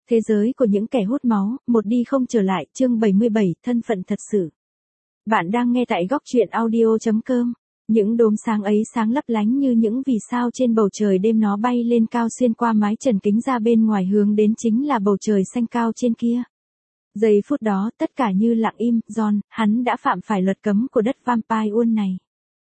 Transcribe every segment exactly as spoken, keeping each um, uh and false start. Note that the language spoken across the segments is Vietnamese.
Thế giới của những kẻ hút máu, một đi không trở lại, chương bảy mươi bảy, thân phận thật sự. Bạn đang nghe tại góc truyện audio chấm com. Những đốm sáng ấy sáng lấp lánh như những vì sao trên bầu trời đêm, nó bay lên cao xuyên qua mái trần kính ra bên ngoài hướng đến chính là bầu trời xanh cao trên kia. Giây phút đó, tất cả như lặng im, John, hắn đã phạm phải luật cấm của đất Vampire World này.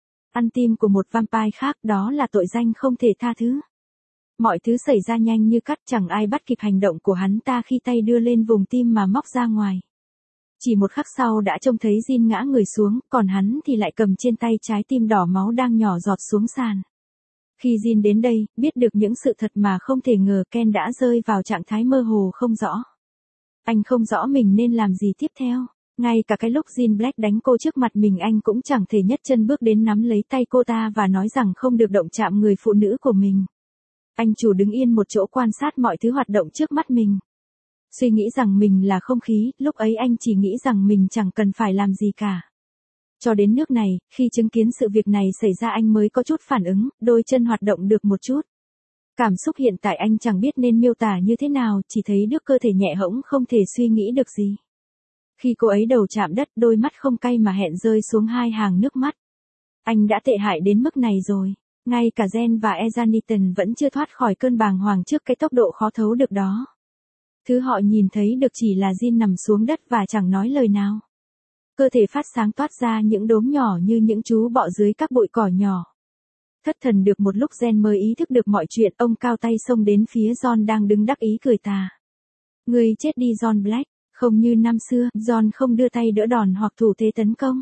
Ăn tim của một vampire khác, đó là tội danh không thể tha thứ. Mọi thứ xảy ra nhanh như cắt, chẳng ai bắt kịp hành động của hắn ta khi tay đưa lên vùng tim mà móc ra ngoài. Chỉ một khắc sau đã trông thấy Jin ngã người xuống, còn hắn thì lại cầm trên tay trái tim đỏ máu đang nhỏ giọt xuống sàn. Khi Jin đến đây, biết được những sự thật mà không thể ngờ, Ken đã rơi vào trạng thái mơ hồ không rõ. Anh không rõ mình nên làm gì tiếp theo. Ngay cả cái lúc Jin Black đánh cô trước mặt mình, anh cũng chẳng thể nhất chân bước đến nắm lấy tay cô ta và nói rằng không được động chạm người phụ nữ của mình. Anh chủ đứng yên một chỗ quan sát mọi thứ hoạt động trước mắt mình. Suy nghĩ rằng mình là không khí, lúc ấy anh chỉ nghĩ rằng mình chẳng cần phải làm gì cả. Cho đến nước này, khi chứng kiến sự việc này xảy ra anh mới có chút phản ứng, đôi chân hoạt động được một chút. Cảm xúc hiện tại anh chẳng biết nên miêu tả như thế nào, chỉ thấy đứa cơ thể nhẹ hẫng không thể suy nghĩ được gì. Khi cô ấy đầu chạm đất, đôi mắt không cay mà hẹn rơi xuống hai hàng nước mắt. Anh đã tệ hại đến mức này rồi. Ngay cả Jen và Ezaniton vẫn chưa thoát khỏi cơn bàng hoàng trước cái tốc độ khó thấu được đó. Thứ họ nhìn thấy được chỉ là Jin nằm xuống đất và chẳng nói lời nào. Cơ thể phát sáng toát ra những đốm nhỏ như những chú bọ dưới các bụi cỏ nhỏ. Thất thần được một lúc, Jen mới ý thức được mọi chuyện, ông cao tay xông đến phía John đang đứng đắc ý cười tà. Ngươi chết đi John Black, không như năm xưa, John không đưa tay đỡ đòn hoặc thủ thế tấn công.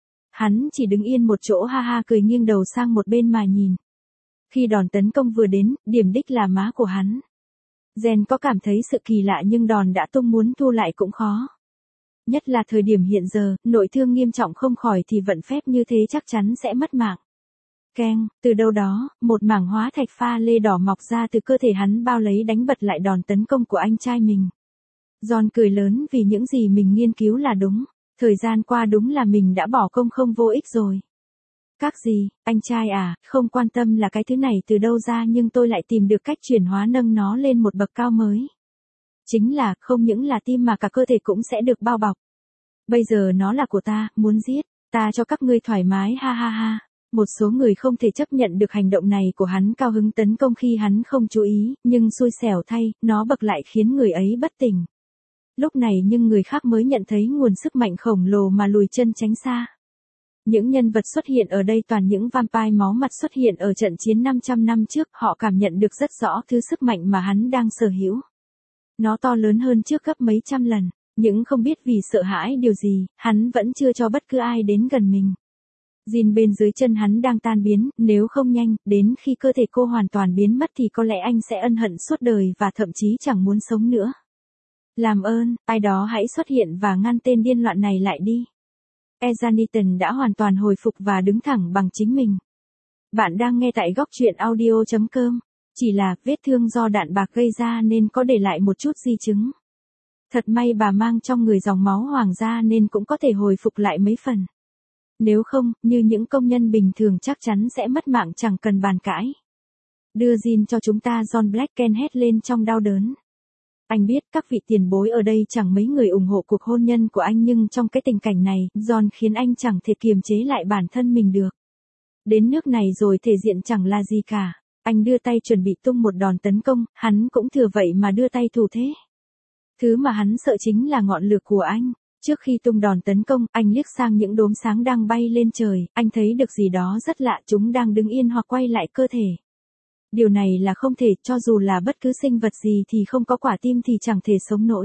Hắn chỉ đứng yên một chỗ ha ha cười, nghiêng đầu sang một bên mà nhìn. Khi đòn tấn công vừa đến, điểm đích là má của hắn. Jen có cảm thấy sự kỳ lạ, nhưng đòn đã tung, muốn thu lại cũng khó. Nhất là thời điểm hiện giờ, nội thương nghiêm trọng không khỏi thì vận phép như thế chắc chắn sẽ mất mạng. Keng, từ đâu đó, một mảng hóa thạch pha lê đỏ mọc ra từ cơ thể hắn, bao lấy đánh bật lại đòn tấn công của anh trai mình. John cười lớn vì những gì mình nghiên cứu là đúng. Thời gian qua đúng là mình đã bỏ công không vô ích rồi. Các gì, anh trai à, không quan tâm là cái thứ này từ đâu ra, nhưng tôi lại tìm được cách chuyển hóa, nâng nó lên một bậc cao mới. Chính là, không những là tim mà cả cơ thể cũng sẽ được bao bọc. Bây giờ nó là của ta, muốn giết, ta cho các ngươi thoải mái, ha ha ha. Một số người không thể chấp nhận được hành động này của hắn, cao hứng tấn công khi hắn không chú ý, nhưng xui xẻo thay, nó bật lại khiến người ấy bất tỉnh. Lúc này nhưng người khác mới nhận thấy nguồn sức mạnh khổng lồ mà lùi chân tránh xa. Những nhân vật xuất hiện ở đây toàn những vampire máu mặt xuất hiện ở trận chiến năm trăm năm trước, họ cảm nhận được rất rõ thứ sức mạnh mà hắn đang sở hữu. Nó to lớn hơn trước gấp mấy trăm lần, nhưng không biết vì sợ hãi điều gì, hắn vẫn chưa cho bất cứ ai đến gần mình. Jin bên dưới chân hắn đang tan biến, nếu không nhanh, đến khi cơ thể cô hoàn toàn biến mất thì có lẽ anh sẽ ân hận suốt đời và thậm chí chẳng muốn sống nữa. Làm ơn, ai đó hãy xuất hiện và ngăn tên điên loạn này lại đi. Ezaniton đã hoàn toàn hồi phục và đứng thẳng bằng chính mình. Bạn đang nghe tại góc truyện audio chấm com. Chỉ là vết thương do đạn bạc gây ra nên có để lại một chút di chứng. Thật may bà mang trong người dòng máu hoàng gia nên cũng có thể hồi phục lại mấy phần. Nếu không, như những công nhân bình thường chắc chắn sẽ mất mạng chẳng cần bàn cãi. Đưa Jin cho chúng ta, John Black Ken hét lên trong đau đớn. Anh biết các vị tiền bối ở đây chẳng mấy người ủng hộ cuộc hôn nhân của anh, nhưng trong cái tình cảnh này, John khiến anh chẳng thể kiềm chế lại bản thân mình được. Đến nước này rồi thể diện chẳng là gì cả. Anh đưa tay chuẩn bị tung một đòn tấn công, hắn cũng thừa vậy mà đưa tay thủ thế. Thứ mà hắn sợ chính là ngọn lửa của anh. Trước khi tung đòn tấn công, anh liếc sang những đốm sáng đang bay lên trời, anh thấy được gì đó rất lạ, chúng đang đứng yên hoặc quay lại cơ thể. Điều này là không thể, cho dù là bất cứ sinh vật gì thì không có quả tim thì chẳng thể sống nổi.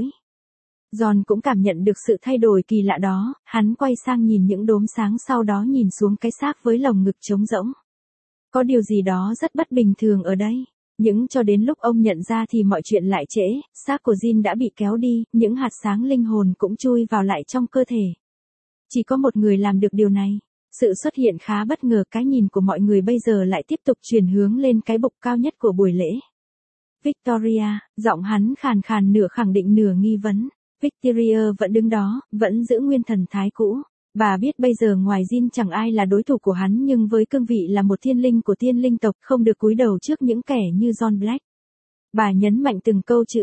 John cũng cảm nhận được sự thay đổi kỳ lạ đó, hắn quay sang nhìn những đốm sáng, sau đó nhìn xuống cái xác với lồng ngực trống rỗng. Có điều gì đó rất bất bình thường ở đây. Nhưng cho đến lúc ông nhận ra thì mọi chuyện lại trễ, xác của Jin đã bị kéo đi, những hạt sáng linh hồn cũng chui vào lại trong cơ thể. Chỉ có một người làm được điều này. Sự xuất hiện khá bất ngờ, cái nhìn của mọi người bây giờ lại tiếp tục chuyển hướng lên cái bục cao nhất của buổi lễ. Victoria, giọng hắn khàn khàn, nửa khẳng định nửa nghi vấn. Victoria vẫn đứng đó, vẫn giữ nguyên thần thái cũ. Bà biết bây giờ ngoài Jin chẳng ai là đối thủ của hắn, nhưng với cương vị là một thiên linh của thiên linh tộc, không được cúi đầu trước những kẻ như John Black. Bà nhấn mạnh từng câu chữ.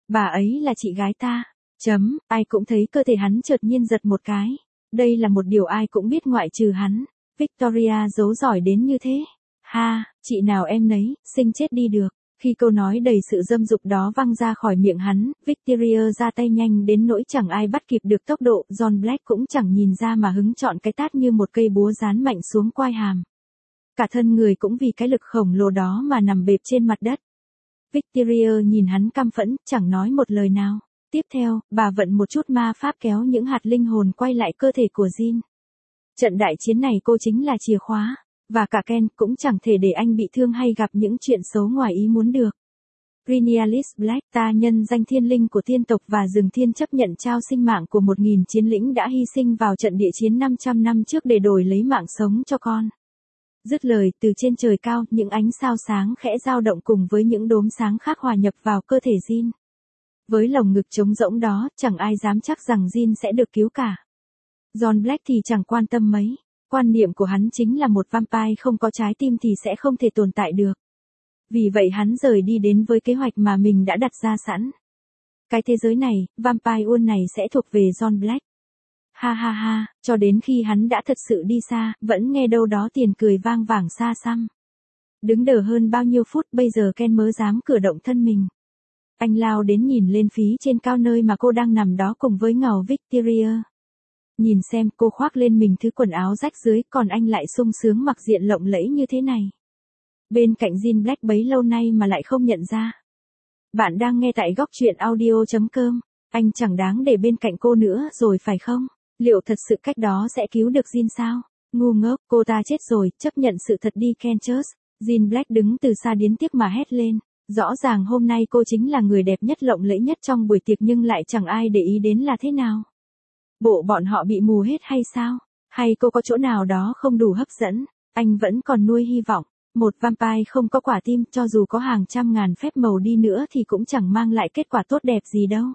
Bà ấy là chị gái ta. Chấm, ai cũng thấy cơ thể hắn chợt nhiên giật một cái. Đây là một điều ai cũng biết ngoại trừ hắn. Victoria giấu giỏi đến như thế. Ha, chị nào em nấy, sinh chết đi được. Khi câu nói đầy sự dâm dục đó văng ra khỏi miệng hắn, Victoria ra tay nhanh đến nỗi chẳng ai bắt kịp được tốc độ, John Black cũng chẳng nhìn ra mà hứng chọn cái tát như một cây búa dán mạnh xuống quai hàm. Cả thân người cũng vì cái lực khổng lồ đó mà nằm bẹp trên mặt đất. Victoria nhìn hắn căm phẫn, chẳng nói một lời nào. Tiếp theo, bà vận một chút ma pháp kéo những hạt linh hồn quay lại cơ thể của Jin. Trận đại chiến này cô chính là chìa khóa. Và cả Ken cũng chẳng thể để anh bị thương hay gặp những chuyện xấu ngoài ý muốn được. Rhaenyra Black, ta nhân danh thiên linh của tiên tộc và rừng thiên chấp nhận trao sinh mạng của một nghìn chiến lĩnh đã hy sinh vào trận địa chiến năm trăm năm trước để đổi lấy mạng sống cho con. Dứt lời, từ trên trời cao, những ánh sao sáng khẽ dao động cùng với những đốm sáng khác hòa nhập vào cơ thể Jin. Với lồng ngực trống rỗng đó, chẳng ai dám chắc rằng Jin sẽ được cứu cả. John Black thì chẳng quan tâm mấy. Quan niệm của hắn chính là một vampire không có trái tim thì sẽ không thể tồn tại được. Vì vậy hắn rời đi đến với kế hoạch mà mình đã đặt ra sẵn. Cái thế giới này, vampire world này sẽ thuộc về John Black. Ha ha ha, cho đến khi hắn đã thật sự đi xa, vẫn nghe đâu đó tiền cười vang vẳng xa xăm. Đứng đờ hơn bao nhiêu phút bây giờ Ken mới dám cử động thân mình. Anh lao đến nhìn lên phía trên cao nơi mà cô đang nằm đó cùng với ngầu Victoria. Nhìn xem cô khoác lên mình thứ quần áo rách dưới còn anh lại sung sướng mặc diện lộng lẫy như thế này. Bên cạnh Jin Black bấy lâu nay mà lại không nhận ra. Bạn đang nghe tại góc truyện audio chấm com. Anh chẳng đáng để bên cạnh cô nữa rồi phải không? Liệu thật sự cách đó sẽ cứu được Jin sao? Ngu ngốc, cô ta chết rồi, chấp nhận sự thật đi Kenchus. Jin Black đứng từ xa điến tiếc mà hét lên. Rõ ràng hôm nay cô chính là người đẹp nhất lộng lẫy nhất trong buổi tiệc nhưng lại chẳng ai để ý đến là thế nào. Bộ bọn họ bị mù hết hay sao? Hay cô có chỗ nào đó không đủ hấp dẫn? Anh vẫn còn nuôi hy vọng. Một vampire không có quả tim cho dù có hàng trăm ngàn phép màu đi nữa thì cũng chẳng mang lại kết quả tốt đẹp gì đâu.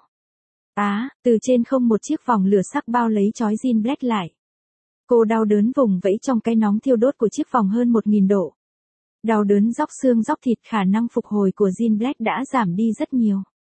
Á, à, từ trên không một chiếc vòng lửa sắc bao lấy chói Jin Black lại. Cô đau đớn vùng vẫy trong cái nóng thiêu đốt của chiếc vòng hơn một nghìn độ. Đau đớn róc xương róc thịt khả năng phục hồi của Jin Black đã giảm đi rất nhiều.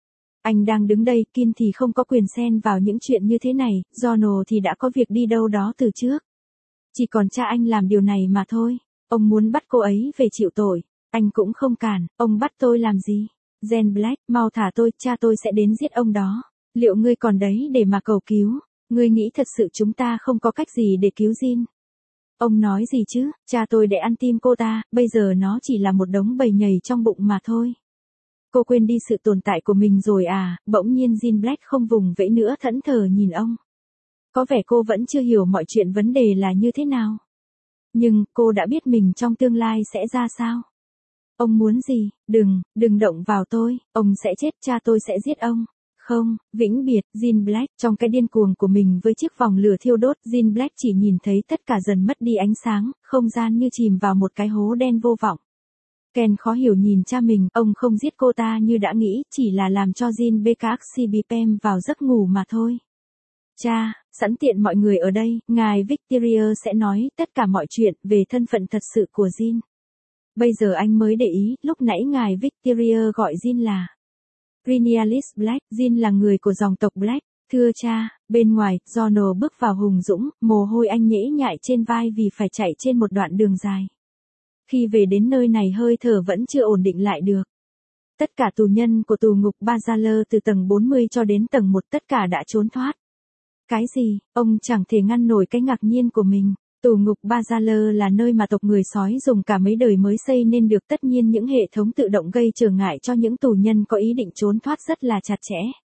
Anh đang đứng đây, Kin thì không có quyền xen vào những chuyện như thế này, Jono thì đã có việc đi đâu đó từ trước. Chỉ còn cha anh làm điều này mà thôi. Ông muốn bắt cô ấy về chịu tội. Anh cũng không cản, ông bắt tôi làm gì? Jin Black, mau thả tôi, cha tôi sẽ đến giết ông đó. Liệu ngươi còn đấy để mà cầu cứu? Ngươi nghĩ thật sự chúng ta không có cách gì để cứu Jin? Ông nói gì chứ, cha tôi để ăn tim cô ta, bây giờ nó chỉ là một đống bầy nhầy trong bụng mà thôi. Cô quên đi sự tồn tại của mình rồi à? Bỗng nhiên Jin Black không vùng vẫy nữa thẫn thờ nhìn ông. Có vẻ cô vẫn chưa hiểu mọi chuyện vấn đề là như thế nào. Nhưng, cô đã biết mình trong tương lai sẽ ra sao? Ông muốn gì? Đừng, đừng động vào tôi, ông sẽ chết, cha tôi sẽ giết ông. Không, vĩnh biệt, Jin Black, trong cái điên cuồng của mình với chiếc vòng lửa thiêu đốt, Jin Black chỉ nhìn thấy tất cả dần mất đi ánh sáng, không gian như chìm vào một cái hố đen vô vọng. Ken khó hiểu nhìn cha mình, ông không giết cô ta như đã nghĩ, chỉ là làm cho Jin Bkaxibipem vào giấc ngủ mà thôi. Cha, sẵn tiện mọi người ở đây, ngài Victoria sẽ nói tất cả mọi chuyện về thân phận thật sự của Jin. Bây giờ anh mới để ý, lúc nãy ngài Victoria gọi Jin là Rhaenyra Black, Jin là người của dòng tộc Black. Thưa cha, bên ngoài, Jono bước vào hùng dũng, mồ hôi anh nhễ nhại trên vai vì phải chạy trên một đoạn đường dài. Khi về đến nơi này hơi thở vẫn chưa ổn định lại được. Tất cả tù nhân của tù ngục Bazaler từ tầng bốn mươi cho đến tầng một tất cả đã trốn thoát. Cái gì, ông chẳng thể ngăn nổi cái ngạc nhiên của mình. Tù ngục Bazaler là nơi mà tộc người sói dùng cả mấy đời mới xây nên được, tất nhiên những hệ thống tự động gây trở ngại cho những tù nhân có ý định trốn thoát rất là chặt chẽ.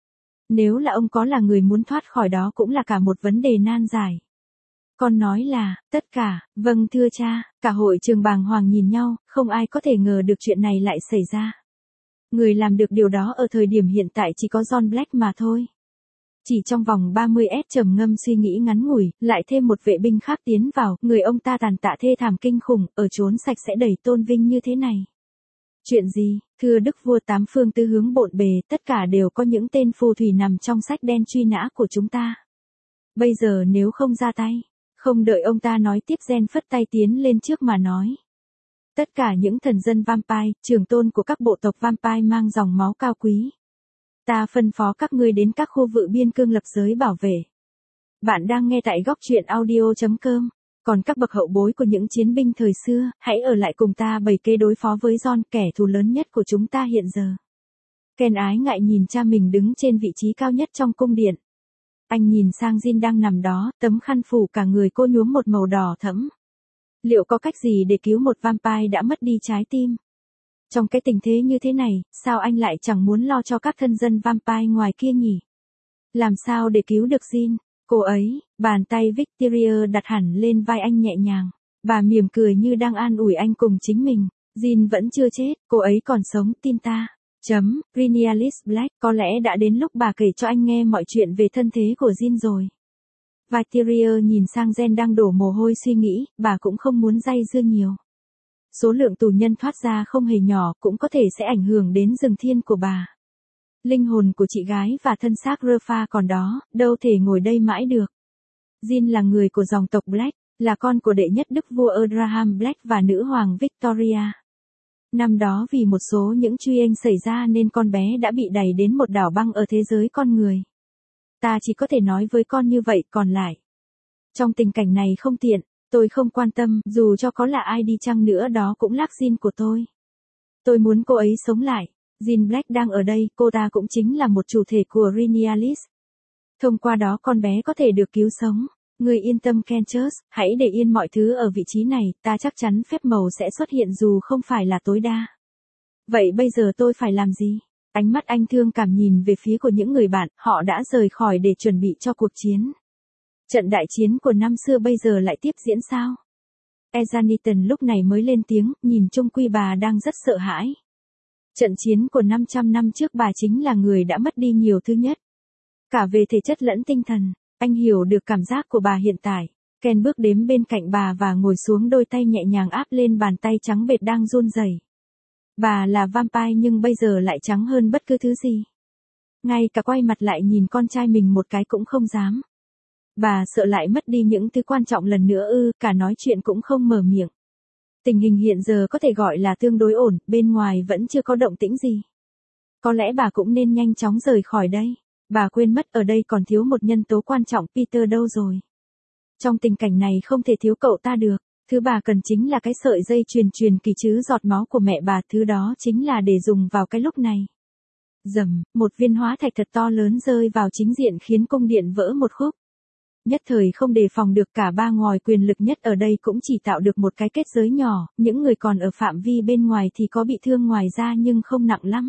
Nếu là ông có là người muốn thoát khỏi đó cũng là cả một vấn đề nan giải. Con nói là, tất cả, vâng thưa cha, cả hội trường bàng hoàng nhìn nhau, không ai có thể ngờ được chuyện này lại xảy ra. Người làm được điều đó ở thời điểm hiện tại chỉ có John Black mà thôi. Chỉ trong vòng ba mươi phút trầm ngâm suy nghĩ ngắn ngủi, lại thêm một vệ binh khác tiến vào, người ông ta tàn tạ thê thảm kinh khủng, ở trốn sạch sẽ đầy tôn vinh như thế này. Chuyện gì, thưa đức vua tám phương tứ hướng bộn bề, tất cả đều có những tên phù thủy nằm trong sách đen truy nã của chúng ta. Bây giờ nếu không ra tay, không đợi ông ta nói tiếp, Gen phất tay tiến lên trước mà nói. Tất cả những thần dân vampire, trưởng tôn của các bộ tộc vampire mang dòng máu cao quý. Ta phân phó các ngươi đến các khu vực biên cương lập giới bảo vệ. Bạn đang nghe tại góc truyện audio.com. Còn các bậc hậu bối của những chiến binh thời xưa, hãy ở lại cùng ta bày kế đối phó với Jon, kẻ thù lớn nhất của chúng ta hiện giờ. Ken ái ngại nhìn cha mình đứng trên vị trí cao nhất trong cung điện. Anh nhìn sang Jin đang nằm đó, tấm khăn phủ cả người cô nhuốm một màu đỏ thẫm. Liệu có cách gì để cứu một vampire đã mất đi trái tim? Trong cái tình thế như thế này, sao anh lại chẳng muốn lo cho các thân dân vampire ngoài kia nhỉ? Làm sao để cứu được Jin? Cô ấy, bàn tay Victoria đặt hẳn lên vai anh nhẹ nhàng. Bà mỉm cười như đang an ủi anh cùng chính mình. Jin vẫn chưa chết, cô ấy còn sống, tin ta. Chấm, Rhaenyra Black, có lẽ đã đến lúc bà kể cho anh nghe mọi chuyện về thân thế của Jin rồi. Victoria nhìn sang Jen đang đổ mồ hôi suy nghĩ, bà cũng không muốn day dưa nhiều. Số lượng tù nhân thoát ra không hề nhỏ, cũng có thể sẽ ảnh hưởng đến rừng thiên của bà. Linh hồn của chị gái và thân xác Rafa còn đó, đâu thể ngồi đây mãi được. Jin là người của dòng tộc Black, là con của đệ nhất đức vua Abraham Black và nữ hoàng Victoria. Năm đó vì một số những truy anh xảy ra nên con bé đã bị đẩy đến một đảo băng ở thế giới con người. Ta chỉ có thể nói với con như vậy, còn lại. Trong tình cảnh này không tiện, tôi không quan tâm, dù cho có là ai đi chăng nữa đó cũng là Jin của tôi. Tôi muốn cô ấy sống lại. Jin Black đang ở đây, cô ta cũng chính là một chủ thể của Rhaenyra. Thông qua đó con bé có thể được cứu sống. Người yên tâm Kenchus, hãy để yên mọi thứ ở vị trí này, ta chắc chắn phép màu sẽ xuất hiện dù không phải là tối đa. Vậy bây giờ tôi phải làm gì? Ánh mắt anh thương cảm nhìn về phía của những người bạn, họ đã rời khỏi để chuẩn bị cho cuộc chiến. Trận đại chiến của năm xưa bây giờ lại tiếp diễn sao? Ezaniton lúc này mới lên tiếng, nhìn chung quy bà đang rất sợ hãi. Trận chiến của năm trăm năm trước bà chính là người đã mất đi nhiều thứ nhất. Cả về thể chất lẫn tinh thần, anh hiểu được cảm giác của bà hiện tại. Ken bước đến bên cạnh bà và ngồi xuống, đôi tay nhẹ nhàng áp lên bàn tay trắng bệt đang run rẩy. Bà là vampire nhưng bây giờ lại trắng hơn bất cứ thứ gì. Ngay cả quay mặt lại nhìn con trai mình một cái cũng không dám. Bà sợ lại mất đi những thứ quan trọng lần nữa ư, cả nói chuyện cũng không mở miệng. Tình hình hiện giờ có thể gọi là tương đối ổn, bên ngoài vẫn chưa có động tĩnh gì. Có lẽ bà cũng nên nhanh chóng rời khỏi đây. Bà quên mất ở đây còn thiếu một nhân tố quan trọng, Peter đâu rồi? Trong tình cảnh này không thể thiếu cậu ta được. Thứ bà cần chính là cái sợi dây truyền truyền kỳ chứ giọt máu của mẹ bà, thứ đó chính là để dùng vào cái lúc này. Rầm, một viên hóa thạch thật to lớn rơi vào chính diện khiến cung điện vỡ một khúc. Nhất thời không đề phòng được, cả ba ngòi quyền lực nhất ở đây cũng chỉ tạo được một cái kết giới nhỏ, những người còn ở phạm vi bên ngoài thì có bị thương ngoài ra nhưng không nặng lắm.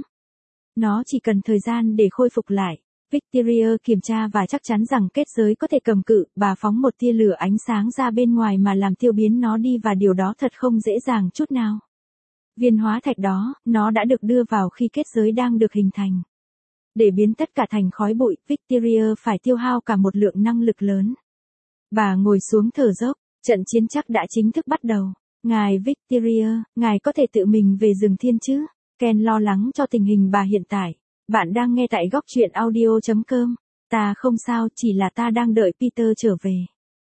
Nó chỉ cần thời gian để khôi phục lại. Victoria kiểm tra và chắc chắn rằng kết giới có thể cầm cự, bà phóng một tia lửa ánh sáng ra bên ngoài mà làm tiêu biến nó đi, và điều đó thật không dễ dàng chút nào. Viên hóa thạch đó, nó đã được đưa vào khi kết giới đang được hình thành. Để biến tất cả thành khói bụi, Victoria phải tiêu hao cả một lượng năng lực lớn. Bà ngồi xuống thở dốc, trận chiến chắc đã chính thức bắt đầu. Ngài Victoria, ngài có thể tự mình về rừng thiên chứ? Ken lo lắng cho tình hình bà hiện tại. Bạn đang nghe tại góc truyện audio.com. Ta không sao, chỉ là ta đang đợi Peter trở về.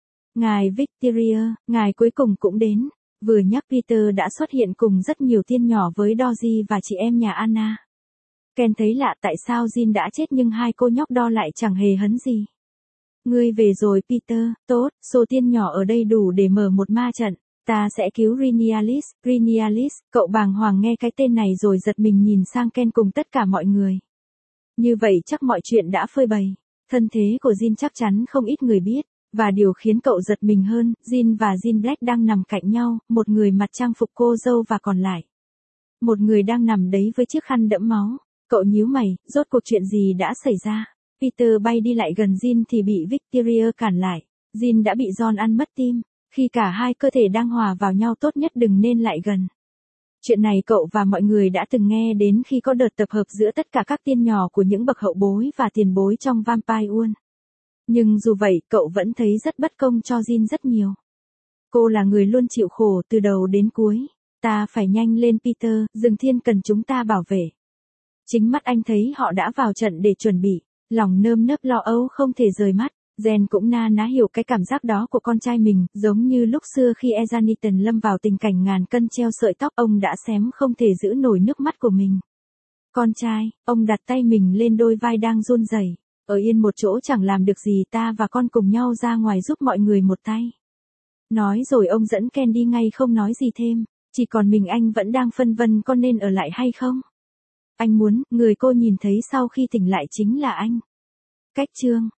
Ngài Victoria, ngài cuối cùng cũng đến. Vừa nhắc Peter đã xuất hiện cùng rất nhiều tiên nhỏ với Doji và chị em nhà Anna. Ken thấy lạ, tại sao Jin đã chết nhưng hai cô nhóc đó lại chẳng hề hấn gì. Ngươi về rồi Peter, tốt, số tiên nhỏ ở đây đủ để mở một ma trận. Ta sẽ cứu Rhaenyra. Rhaenyra, cậu bàng hoàng nghe cái tên này rồi giật mình nhìn sang Ken cùng tất cả mọi người. Như vậy chắc mọi chuyện đã phơi bày. Thân thế của Jin chắc chắn không ít người biết. Và điều khiến cậu giật mình hơn, Jin và Jin Black đang nằm cạnh nhau, một người mặc trang phục cô dâu và còn lại. Một người đang nằm đấy với chiếc khăn đẫm máu. Cậu nhíu mày, rốt cuộc chuyện gì đã xảy ra? Peter bay đi lại gần Jin thì bị Victoria cản lại. Jin đã bị Jon ăn mất tim. Khi cả hai cơ thể đang hòa vào nhau, tốt nhất đừng nên lại gần. Chuyện này cậu và mọi người đã từng nghe đến khi có đợt tập hợp giữa tất cả các tiên nhỏ của những bậc hậu bối và tiền bối trong Vampire World. Nhưng dù vậy, cậu vẫn thấy rất bất công cho Jin rất nhiều. Cô là người luôn chịu khổ từ đầu đến cuối. Ta phải nhanh lên Peter, rừng thiên cần chúng ta bảo vệ. Chính mắt anh thấy họ đã vào trận để chuẩn bị. Lòng nơm nớp lo âu không thể rời mắt. Jen cũng na ná hiểu cái cảm giác đó của con trai mình, giống như lúc xưa khi Ezaniton lâm vào tình cảnh ngàn cân treo sợi tóc, ông đã xém không thể giữ nổi nước mắt của mình. Con trai, ông đặt tay mình lên đôi vai đang run rẩy. Ở yên một chỗ chẳng làm được gì, ta và con cùng nhau ra ngoài giúp mọi người một tay. Nói rồi ông dẫn Ken đi ngay không nói gì thêm. Chỉ còn mình anh vẫn đang phân vân con nên ở lại hay không. Anh muốn, người cô nhìn thấy sau khi tỉnh lại chính là anh. Cách chương